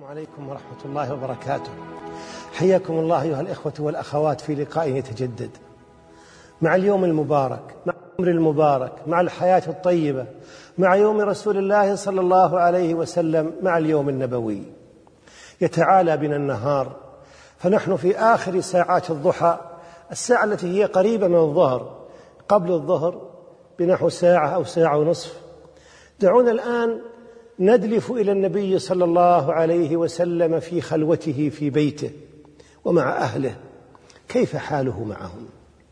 السلام عليكم ورحمة الله وبركاته. حياكم الله أيها الإخوة والأخوات في لقاء يتجدد مع اليوم المبارك، مع العمر المبارك، مع الحياة الطيبة، مع يوم رسول الله صلى الله عليه وسلم، مع اليوم النبوي. يتعالى بنا النهار، فنحن في آخر ساعات الضحى، الساعة التي هي قريبة من الظهر، قبل الظهر بنحو ساعة أو ساعة ونصف. دعونا الآن ندلف إلى النبي صلى الله عليه وسلم في خلوته في بيته ومع أهله، كيف حاله معهم.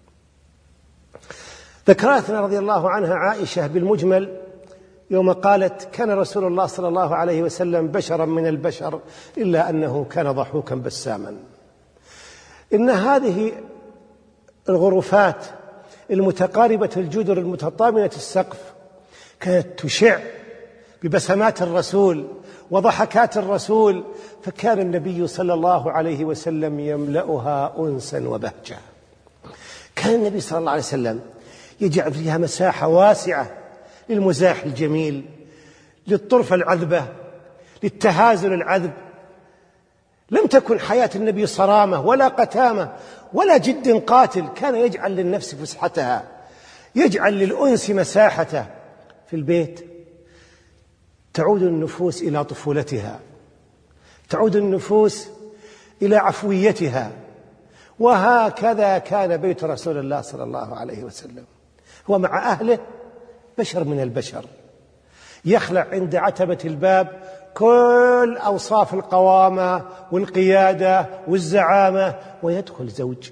ذكرتنا رضي الله عنها عائشة بالمجمل يوم قالت: كان رسول الله صلى الله عليه وسلم بشرا من البشر إلا أنه كان ضحوكا بساما. إن هذه الغرفات المتقاربة الجدر المتطامنة السقف كانت تشع ببسمات الرسول وضحكات الرسول، فكان النبي صلى الله عليه وسلم يملأها أنسا وبهجة. كان النبي صلى الله عليه وسلم يجعل فيها مساحة واسعة للمزاح الجميل، للطرفة العذبة، للتهازل العذب. لم تكن حياة النبي صرامة ولا قتامة ولا جد قاتل، كان يجعل للنفس فسحتها، يجعل للأنس مساحته. في البيت تعود النفوس إلى طفولتها، تعود النفوس إلى عفويتها. وهكذا كان بيت رسول الله صلى الله عليه وسلم، هو مع أهله بشر من البشر، يخلع عند عتبة الباب كل أوصاف القوامة والقيادة والزعامة، ويدخل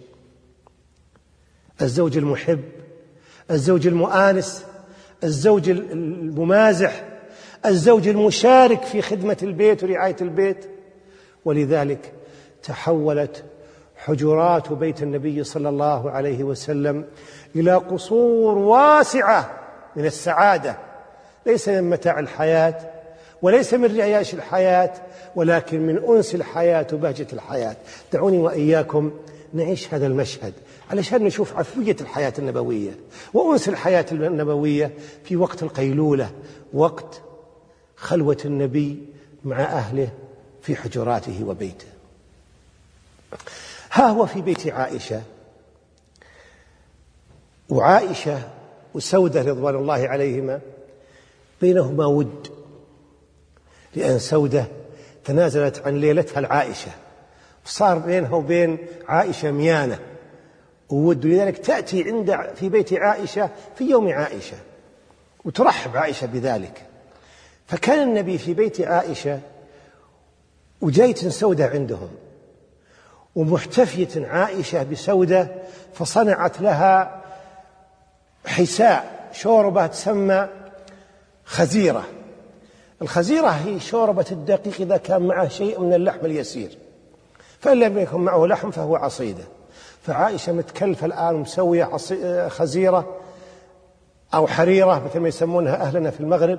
الزوج المحب، الزوج المؤانس، الزوج الممازح، الزوج المشارك في خدمة البيت ورعاية البيت. ولذلك تحولت حجرات بيت النبي صلى الله عليه وسلم إلى قصور واسعة من السعادة، ليس من متاع الحياة وليس من رعاية الحياة، ولكن من أنس الحياة وبهجة الحياة. دعوني وإياكم نعيش هذا المشهد علشان نشوف عفوية الحياة النبوية وأنس الحياة النبوية في وقت القيلولة، وقت خلوة النبي مع أهله في حجراته وبيته. ها هو في بيت عائشة، وعائشة وسودة رضوان الله عليهما بينهما ود، لأن سودة تنازلت عن ليلتها العائشة، صار بينها وبين عائشة ميانة وود، لذلك تأتي في بيت عائشة في يوم عائشة وترحب عائشة بذلك. فكان النبي في بيت عائشة وجيت سودة عندهم، ومحتفية عائشة بسودة، فصنعت لها حساء، شوربة تسمى خزيرة. الخزيرة هي شوربة الدقيق إذا كان معه شيء من اللحم اليسير، فإن لم يكن معه لحم فهو عصيدة. فعائشة متكلفة الآن مسوية خزيرة أو حريرة مثل ما يسمونها أهلنا في المغرب،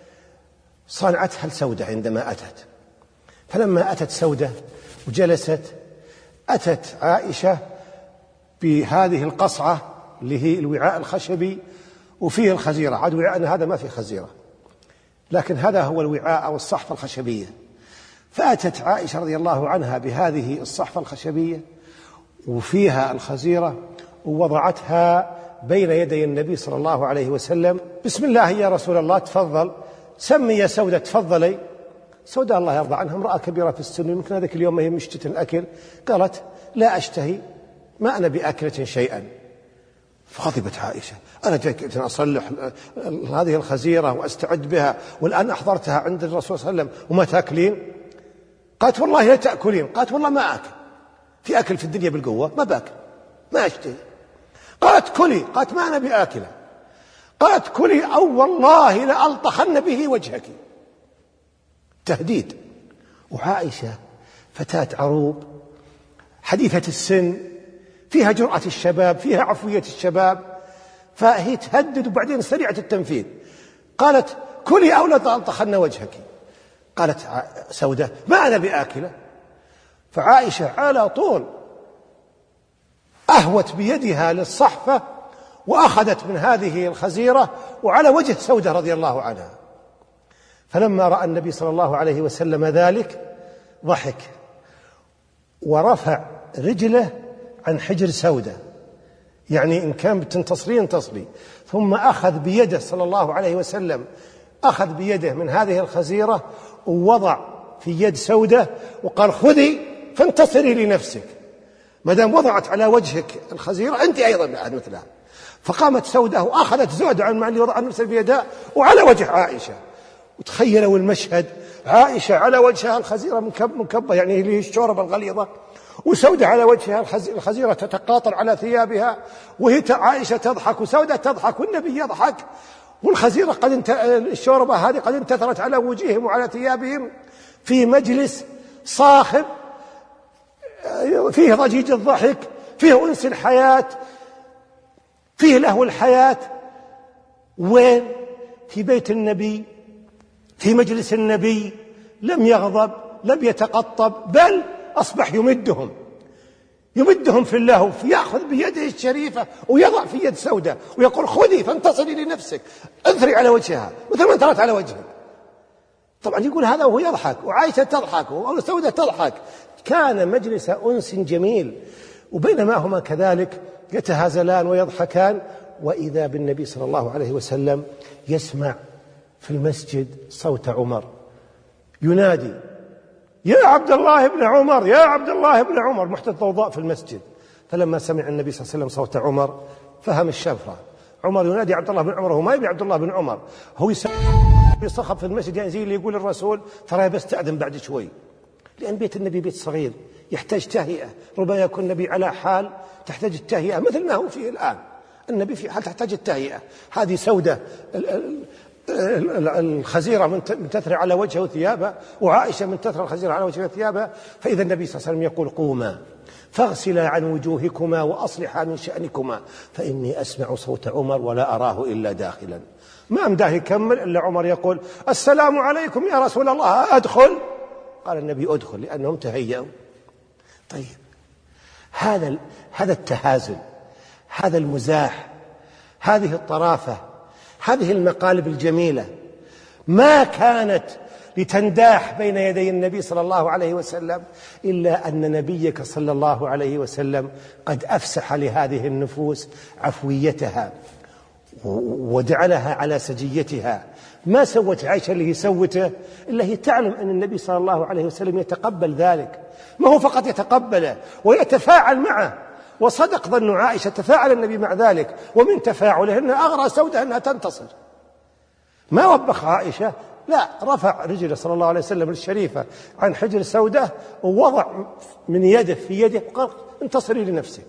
صنعتها لسودة عندما أتت. فلما أتت سودة وجلست، أتت عائشة بهذه القصعة اللي هي الوعاء الخشبي وفيه الخزيرة. عاد وعاءنا هذا ما فيه خزيرة، لكن هذا هو الوعاء أو الصحفة الخشبية. فأتت عائشة رضي الله عنها بهذه الصحفة الخشبية وفيها الخزيرة، ووضعتها بين يدي النبي صلى الله عليه وسلم. بسم الله يا رسول الله، تفضل، سمي يا سودة، تفضلي. سودة الله يرضى عنها امرأة كبيرة في السن، يمكن هذاك اليوم ما هي مشتهية الأكل، قالت: لا أشتهي، ما أنا بأكلة شيئا. فغضبت عائشة: أنا جئت أصلح هذه الخزيرة وأستعد بها، والآن أحضرتها عند الرسول صلى الله عليه وسلم وما تأكلين؟ قالت: والله لا تأكلين. قالت: والله ما أكل، في أكل في الدنيا بالقوة؟ ما باكل، ما أشتهي. قالت: كلي. قالت: ما أنا بآكلة. قالت: كلي أو والله لألطخن به وجهك. تهديد. وعائشة فتاة عروب حديثة السن، فيها جرأة الشباب، فيها عفوية الشباب، فهي تهدد وبعدين سريعة التنفيذ. قالت: كلي أو لألطخن وجهك. قالت سودة: ما أنا بآكلة. فعائشة على طول أهوت بيدها للصحفة وأخذت من هذه الخزيرة وعلى وجه سودة رضي الله عنها. فلما رأى النبي صلى الله عليه وسلم ذلك ضحك ورفع رجله عن حجر سودة، يعني إن كان بتنتصري انتصري، ثم أخذ بيده صلى الله عليه وسلم، أخذ بيده من هذه الخزيرة ووضع في يد سودة وقال خذي فانتصري لنفسك، ما دام وضعت على وجهك الخزيرة أنت أيضا بعد مثلها. فقامت سودة وأخذت زود عن اللي وضع نفسه بيدها وعلى وجه عائشة، وتخيلوا المشهد، عائشة على وجهها الخزيرة مكبة، يعني هي الشوربة الغليظة، وسودة على وجهها الخزيرة تتقاطر على ثيابها، وهي عائشة تضحك وسودة تضحك والنبي يضحك، والخزيرة الشوربة هذه قد انتثرت على وجوههم وعلى ثيابهم في مجلس صاخب فيه ضجيج الضحك، فيه أنس الحياة، فيه لهو الحياة. وين؟ في بيت النبي، في مجلس النبي، لم يغضب، لم يتقطب، بل أصبح يمدهم في اللهو، يأخذ بيده الشريفة ويضع في يد سودة ويقول خذي فانتصري لنفسك، اثري على وجهها مثل ما انثرت على وجهك. طبعا يقول هذا وهو يضحك، وعائشة تضحك وسودة تضحك، كان مجلس أنس جميل. وبينما هما كذلك يتهازلان ويضحكان، وإذا بالنبي صلى الله عليه وسلم يسمع في المسجد صوت عمر ينادي يا عبد الله بن عمر، يا عبد الله بن عمر، محدث ضوضاء في المسجد. فلما سمع النبي صلى الله عليه وسلم صوت عمر فهم الشفرة، عمر ينادي عبد الله بن عمر، هو ما يبي عبد الله بن عمر، هو يصخب في المسجد، يعني زي اللي يقول الرسول ترى بستأذن بعد شوي، لأن بيت النبي بيت صغير يحتاج تهيئة، ربما يكون النبي على حال تحتاج التهيئة مثل ما هو فيه الآن، النبي في حال تحتاج التهيئة. هذه سودة الخزيرة منتثرة على وجهه وثيابه، وعائشة منتثرة الخزيرة على وجهه وثيابه، فإذا النبي صلى الله عليه وسلم يقول قوما فاغسلا عن وجوهكما وأصلحا من شأنكما فإني أسمع صوت عمر ولا أراه إلا داخلا. ما أمداه يكمل إلا عمر يقول السلام عليكم يا رسول الله أدخل؟ قال النبي أدخل، لأنهم تهيأوا. طيب هذا التهازل، هذا المزاح، هذه الطرافة، هذه المقالب الجميلة ما كانت لتنداح بين يدي النبي صلى الله عليه وسلم، إلا أن نبيك صلى الله عليه وسلم قد أفسح لهذه النفوس عفويتها وجعلها على سجيتها. ما سوت عائشة اللي هي سوته، إلا هي تعلم أن النبي صلى الله عليه وسلم يتقبل ذلك، ما هو فقط يتقبله ويتفاعل معه. وصدق ظن عائشة، تفاعل النبي مع ذلك، ومن تفاعله أنه أغرى سودة أنها تنتصر، ما وبخ عائشة، لا، رفع رجله صلى الله عليه وسلم الشريفة عن حجر سودة ووضع من يده في يده وقال انتصري لنفسك.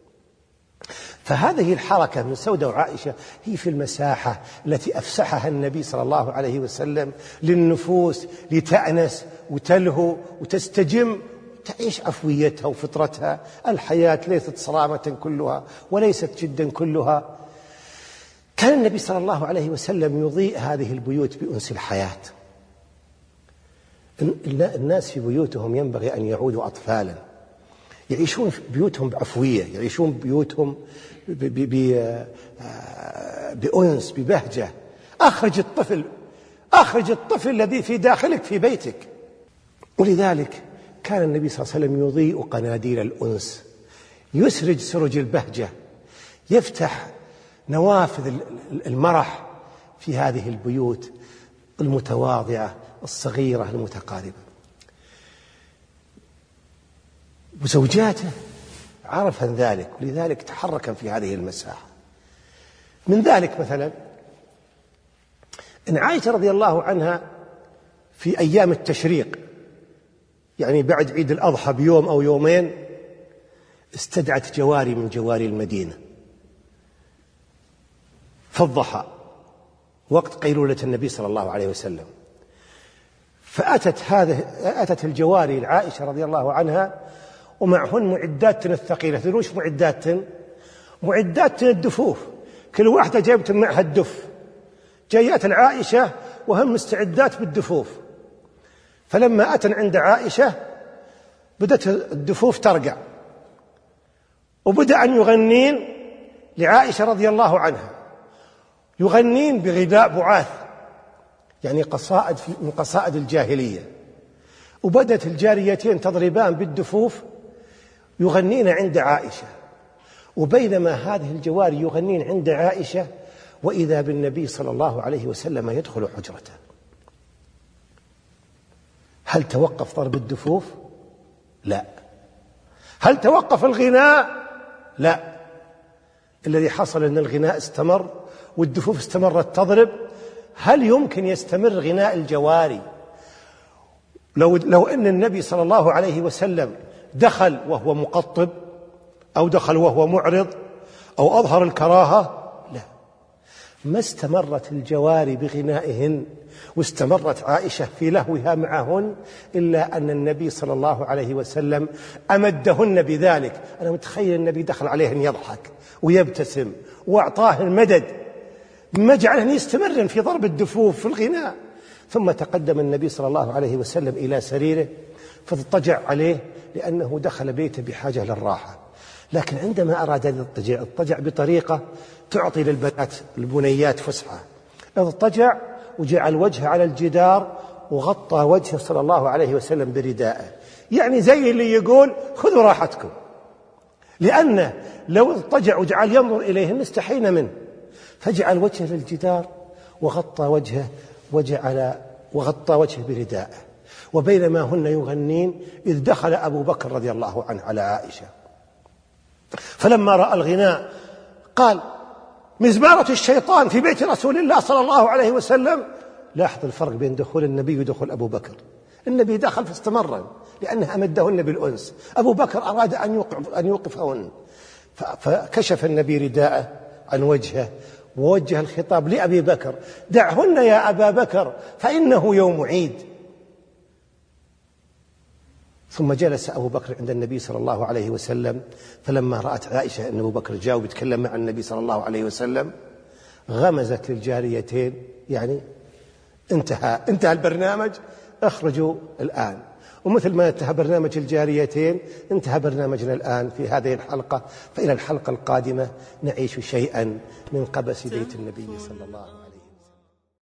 فهذه الحركة من سودة وعائشة هي في المساحة التي أفسحها النبي صلى الله عليه وسلم للنفوس لتأنس وتلهو وتستجم، تعيش عفويتها وفطرتها. الحياة ليست صرامة كلها وليست جدا كلها. كان النبي صلى الله عليه وسلم يضيء هذه البيوت بأنس الحياة. الناس في بيوتهم ينبغي أن يعودوا أطفالا، يعيشون بيوتهم بعفوية، يعيشون بيوتهم بأنس ببهجة. أخرج الطفل الذي في داخلك في بيتك. ولذلك كان النبي صلى الله عليه وسلم يضيء قناديل الأنس، يسرج سرج البهجة، يفتح نوافذ المرح في هذه البيوت المتواضعة الصغيرة المتقاربة. وزوجاته عرفن ذلك، ولذلك تحركا في هذه المساحة. من ذلك مثلا إن عائشة رضي الله عنها في أيام التشريق، يعني بعد عيد الأضحى بيوم أو يومين، استدعت جواري من جواري المدينة في الضحى وقت قيلولة النبي صلى الله عليه وسلم، فأتت الجواري العائشة رضي الله عنها ومعهن معدات الثقيلة. تدرون وش معدات؟ معدات الدفوف، كل واحدة جايبت معها الدف. جايات العائشة وهم مستعدات بالدفوف. فلما أتن عند عائشة بدأت الدفوف ترقع، وبدأ أن يغنين لعائشة رضي الله عنها، يغنين بغذاء بعاث، يعني قصائد من قصائد الجاهلية، وبدت الجاريتين تضربان بالدفوف يغنين عند عائشة، وبينما هذه الجواري يغنين عند عائشة وإذا بالنبي صلى الله عليه وسلم يدخل حجرته. هل توقف ضرب الدفوف؟ لا. هل توقف الغناء؟ لا. الذي حصل أن الغناء استمر والدفوف استمرت تضرب. هل يمكن يستمر غناء الجواري لو أن النبي صلى الله عليه وسلم دخل وهو مقطب أو دخل وهو معرض أو أظهر الكراهة؟ لا. ما استمرت الجواري بغنائهن واستمرت عائشة في لهوها معهن إلا أن النبي صلى الله عليه وسلم أمدهن بذلك. أنا متخيل النبي دخل عليهن يضحك ويبتسم وأعطاهن مدد ما جعلهن يستمرن في ضرب الدفوف في الغناء. ثم تقدم النبي صلى الله عليه وسلم إلى سريره فاضطجع عليه لأنه دخل بيته بحاجة للراحة، لكن عندما أراد أن يضطجع اضطجع بطريقة تعطي للبنات البنيات فسحة. اضطجع وجعل وجهه على الجدار وغطى وجهه صلى الله عليه وسلم بردائه، يعني زي اللي يقول خذوا راحتكم، لأنه لو اضطجع وجعل ينظر إليهم استحينا منه، فجعل وجهه للجدار وغطى وجهه بردائه. وبينما هن يغنين إذ دخل أبو بكر رضي الله عنه على عائشة، فلما رأى الغناء قال مزمارة الشيطان في بيت رسول الله صلى الله عليه وسلم. لاحظ الفرق بين دخول النبي ودخول أبو بكر. النبي دخل فاستمر لأنه أمدهن بالأنس، أبو بكر أراد أن يوقفهن، فكشف النبي رداءه عن وجهه ووجه الخطاب لأبي بكر: دعهن يا أبا بكر فإنه يوم عيد. ثم جلس أبو بكر عند النبي صلى الله عليه وسلم، فلما رأت عائشة أن أبو بكر جاء وبيتكلم مع النبي صلى الله عليه وسلم غمزت للجاريتين يعني انتهى البرنامج، اخرجوا الآن. ومثل ما انتهى برنامج الجاريتين انتهى برنامجنا الآن في هذه الحلقة، فإلى الحلقة القادمة نعيش شيئا من قبس بيت النبي صلى الله عليه وسلم.